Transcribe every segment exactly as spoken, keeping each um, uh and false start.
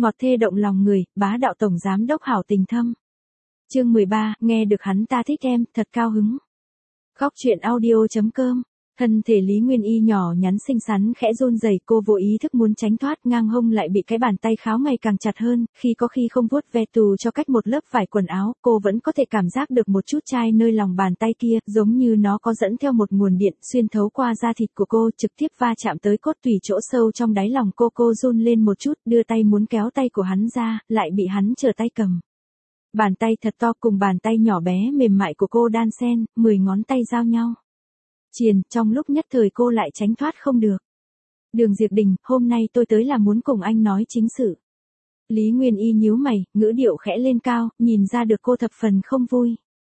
ngọt thê động lòng người, bá đạo tổng giám đốc hảo tình thâm. Chương mười ba, nghe được hắn ta thích em, thật cao hứng. Góc truyện audio.com. Thân thể Lý Nguyên Y nhỏ nhắn xinh xắn khẽ run rẩy, cô vô ý thức muốn tránh thoát, ngang hông lại bị cái bàn tay kháo ngày càng chặt hơn, khi có khi không vuốt ve tù cho cách một lớp vải quần áo, cô vẫn có thể cảm giác được một chút chai nơi lòng bàn tay kia, giống như nó có dẫn theo một nguồn điện xuyên thấu qua da thịt của cô, trực tiếp va chạm tới cốt tủy chỗ sâu trong đáy lòng cô. Cô run lên một chút, đưa tay muốn kéo tay của hắn ra, lại bị hắn trở tay cầm. Bàn tay thật to cùng bàn tay nhỏ bé mềm mại của cô đan xen, mười ngón tay giao nhau. Triền, trong lúc nhất thời cô lại tránh thoát không được. Đường Diệp Đình, hôm nay tôi tới là muốn cùng anh nói chính sự. Lý Nguyên Y nhíu mày, ngữ điệu khẽ lên cao, nhìn ra được cô thập phần không vui.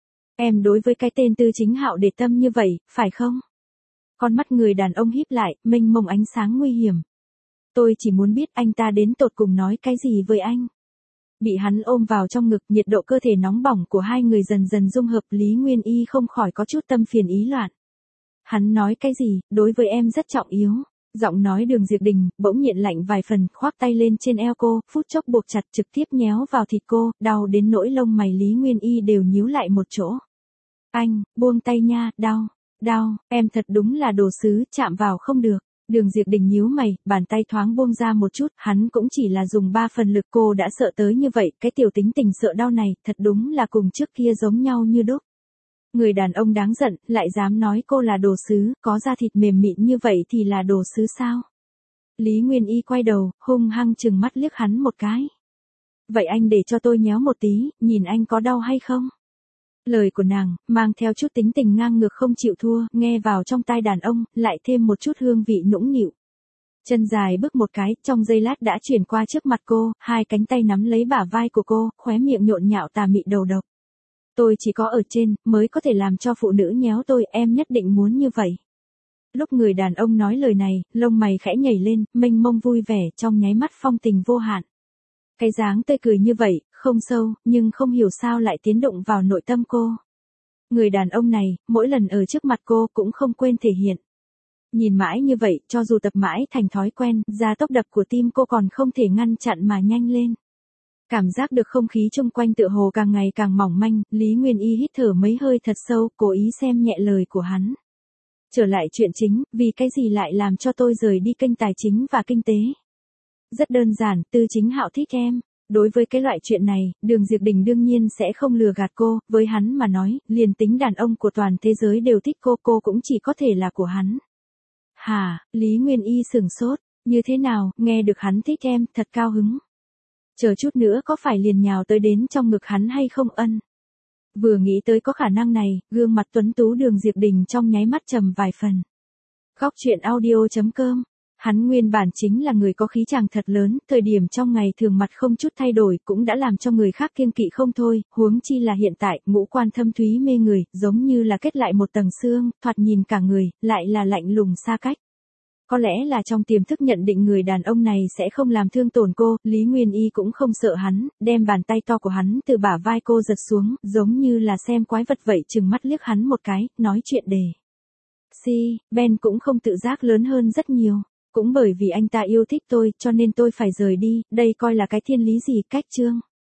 Em đối với cái tên Tư Chính Hạo để tâm như vậy, phải không? Con mắt người đàn ông híp lại, mênh mông ánh sáng nguy hiểm. Tôi chỉ muốn biết anh ta đến tột cùng nói cái gì với anh. Bị hắn ôm vào trong ngực, nhiệt độ cơ thể nóng bỏng của hai người dần dần dung hợp, Lý Nguyên Y không khỏi có chút tâm phiền ý loạn. Hắn nói cái gì, đối với em rất trọng yếu. Giọng nói Đường Diệp Đình, bỗng nhiệt lạnh vài phần, khoác tay lên trên eo cô, phút chốc buộc chặt trực tiếp nhéo vào thịt cô, đau đến nỗi lông mày Lý Nguyên Y đều nhíu lại một chỗ. Anh, buông tay nha, đau, đau, em thật đúng là đồ sứ, chạm vào không được. Đường Diệp Đình nhíu mày, bàn tay thoáng buông ra một chút, hắn cũng chỉ là dùng ba phần lực, cô đã sợ tới như vậy, cái tiểu tính tình sợ đau này, thật đúng là cùng trước kia giống nhau như đúc. Người đàn ông đáng giận, lại dám nói cô là đồ sứ, có da thịt mềm mịn như vậy thì là đồ sứ sao? Lý Nguyên Y quay đầu, hung hăng trừng mắt liếc hắn một cái. Vậy anh để cho tôi nhéo một tí, nhìn anh có đau hay không? Lời của nàng, mang theo chút tính tình ngang ngược không chịu thua, nghe vào trong tai đàn ông, lại thêm một chút hương vị nũng nịu. Chân dài bước một cái, trong giây lát đã chuyển qua trước mặt cô, hai cánh tay nắm lấy bả vai của cô, khóe miệng nhộn nhạo tà mị đầu độc. Tôi chỉ có ở trên, mới có thể làm cho phụ nữ nhéo tôi, em nhất định muốn như vậy. Lúc người đàn ông nói lời này, lông mày khẽ nhảy lên, mênh mông vui vẻ, trong nháy mắt phong tình vô hạn. Cái dáng tươi cười như vậy, không sâu, nhưng không hiểu sao lại tiến động vào nội tâm cô. Người đàn ông này, mỗi lần ở trước mặt cô cũng không quên thể hiện. Nhìn mãi như vậy, cho dù tập mãi thành thói quen, gia tốc đập của tim cô còn không thể ngăn chặn mà nhanh lên. Cảm giác được không khí chung quanh tựa hồ càng ngày càng mỏng manh, Lý Nguyên Y hít thở mấy hơi thật sâu, cố ý xem nhẹ lời của hắn. Trở lại chuyện chính, vì cái gì lại làm cho tôi rời đi kênh tài chính và kinh tế? Rất đơn giản, Tư Chính Hạo thích em. Đối với cái loại chuyện này, Đường Diệp Đình đương nhiên sẽ không lừa gạt cô, với hắn mà nói, liền tính đàn ông của toàn thế giới đều thích cô, cô cũng chỉ có thể là của hắn. Hà, Lý Nguyên Y sửng sốt, như thế nào, nghe được hắn thích em, thật cao hứng. Chờ chút nữa có phải liền nhào tới đến trong ngực hắn hay không ân? Vừa nghĩ tới có khả năng này, gương mặt tuấn tú Đường Diệp Đình trong nháy mắt trầm vài phần. Góc truyện audio.com. Hắn nguyên bản chính là người có khí chàng thật lớn, thời điểm trong ngày thường mặt không chút thay đổi cũng đã làm cho người khác kiêng kỵ không thôi, huống chi là hiện tại, ngũ quan thâm thúy mê người, giống như là kết lại một tầng xương, thoạt nhìn cả người, lại là lạnh lùng xa cách. Có lẽ là trong tiềm thức nhận định người đàn ông này sẽ không làm thương tổn cô, Lý Nguyên Y cũng không sợ hắn, đem bàn tay to của hắn từ bả vai cô giật xuống, giống như là xem quái vật vậy, trừng mắt liếc hắn một cái, nói chuyện đề. Si, Ben cũng không tự giác lớn hơn rất nhiều. Cũng bởi vì anh ta yêu thích tôi, cho nên tôi phải rời đi, đây coi là cái thiên lý gì, cách chương.